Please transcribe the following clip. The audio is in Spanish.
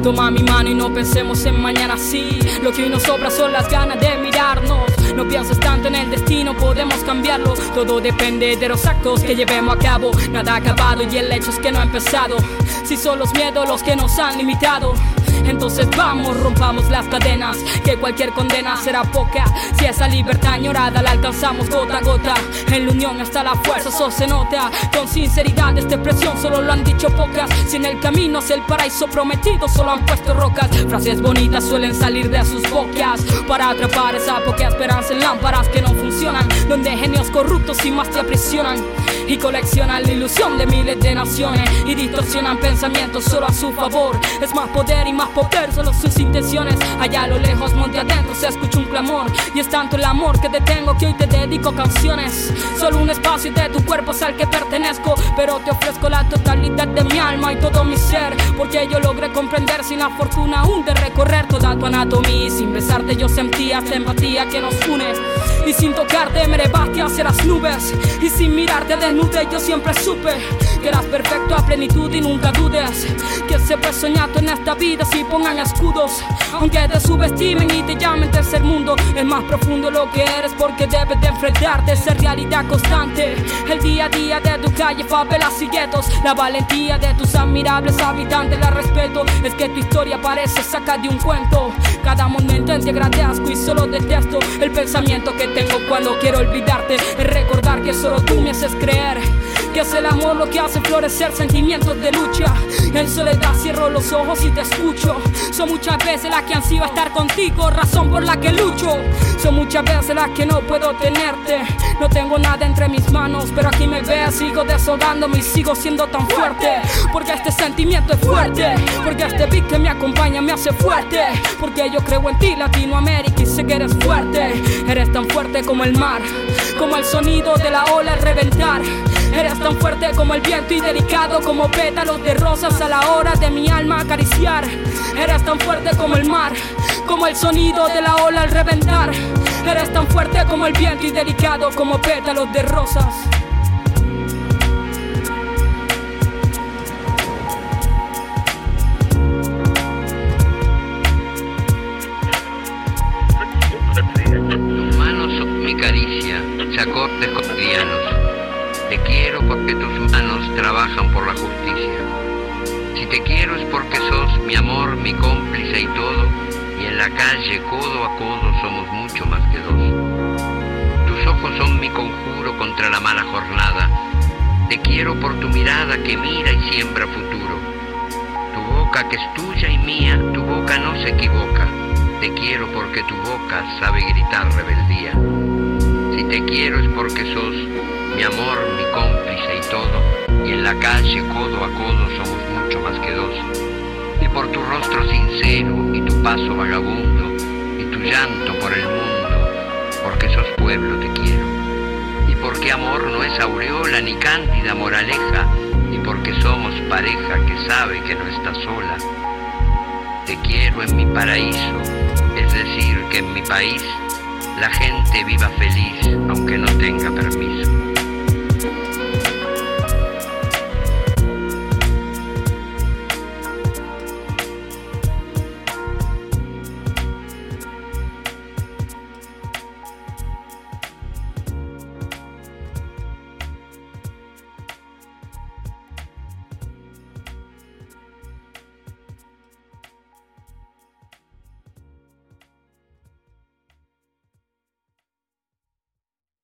Toma mi mano y no pensemos en mañana, sí. Lo que hoy nos sobra son las ganas de mirarnos. No pienses tanto en el destino, podemos cambiarlo. Todo depende de los actos que llevemos a cabo. Nada ha acabado y el hecho es que no ha empezado. Si son los miedos los que nos han limitado, entonces vamos, rompamos las cadenas, que cualquier condena será poca. Si esa libertad añorada la alcanzamos gota a gota, en la unión está la fuerza, eso se nota. Con sinceridad esta expresión solo lo han dicho pocas. Si en el camino es el paraíso prometido, solo han puesto rocas. Frases bonitas suelen salir de sus bocas para atrapar esa poca esperanza en lámparas que no funcionan, donde genios corruptos y más te aprisionan y coleccionan la ilusión de miles de naciones y distorsionan pensamientos solo a su favor. Es más poder y más poder, solo sus intenciones. Allá a lo lejos, monte adentro, se escucha un clamor, y es tanto el amor que te tengo que hoy te dedico canciones. Solo un espacio de tu cuerpo es al que pertenezco, pero te ofrezco la totalidad de mi alma y todo mi ser, porque yo logré comprender sin la fortuna aún de recorrer toda tu anatomía. Sin besarte yo sentía esta empatía que nos une, y sin tocarte me elevaste hacia las nubes, y sin mirarte desnude yo siempre supe que eras perfecto a plenitud. Y nunca dudes que se puede soñar en esta vida si pongan escudos, aunque te subestimen y te llamen tercer mundo. Es más profundo lo que eres porque debes de enfrentarte a esa realidad constante. El día a día de tu calle, favelas y guetos, la valentía de tus admirables habitantes la respeto. Es que tu historia parece sacar de un cuento. Cada momento en te agradezco y solo detesto el pensamiento que tengo cuando quiero olvidarte. Es recordar que solo tú me haces creer que es el amor lo que hace florecer sentimientos de lucha. En soledad cierro los ojos y te escucho. Son muchas veces las que han sido estar contigo, razón por la que lucho. Son muchas veces las que no puedo tenerte. No tengo nada entre mis manos, pero aquí me ves, sigo desahogándome y sigo siendo tan fuerte. Porque este sentimiento es fuerte, porque este beat que me acompaña me hace fuerte. Porque yo creo en ti, Latinoamérica, y sé que eres fuerte. Eres tan fuerte como el mar, como el sonido de la ola al reventar. Eres tan fuerte como el viento y delicado como pétalos de rosas a la hora de mi alma acariciar. Eres tan fuerte como el mar, como el sonido de la ola al reventar. Eres tan fuerte como el viento y delicado como pétalos de rosas. Tus manos son mi caricia, acordes cotidianos. Te quiero porque tus manos trabajan por la justicia. Si te quiero es porque sos mi amor, mi cómplice y todo. Y en la calle, codo a codo, somos mucho más que dos. Tus ojos son mi conjuro contra la mala jornada. Te quiero por tu mirada que mira y siembra futuro. Tu boca que es tuya y mía, tu boca no se equivoca. Te quiero porque tu boca sabe gritar rebeldía. Si te quiero es porque sos mi amor, mi cómplice y todo, y en la calle, codo a codo, somos mucho más que dos. Y por tu rostro sincero y tu paso vagabundo, y tu llanto por el mundo, porque sos pueblo te quiero. Y porque amor no es aureola ni cándida moraleja, y porque somos pareja que sabe que no está sola. Te quiero en mi paraíso, es decir, que en mi país la gente viva feliz aunque no tenga permiso.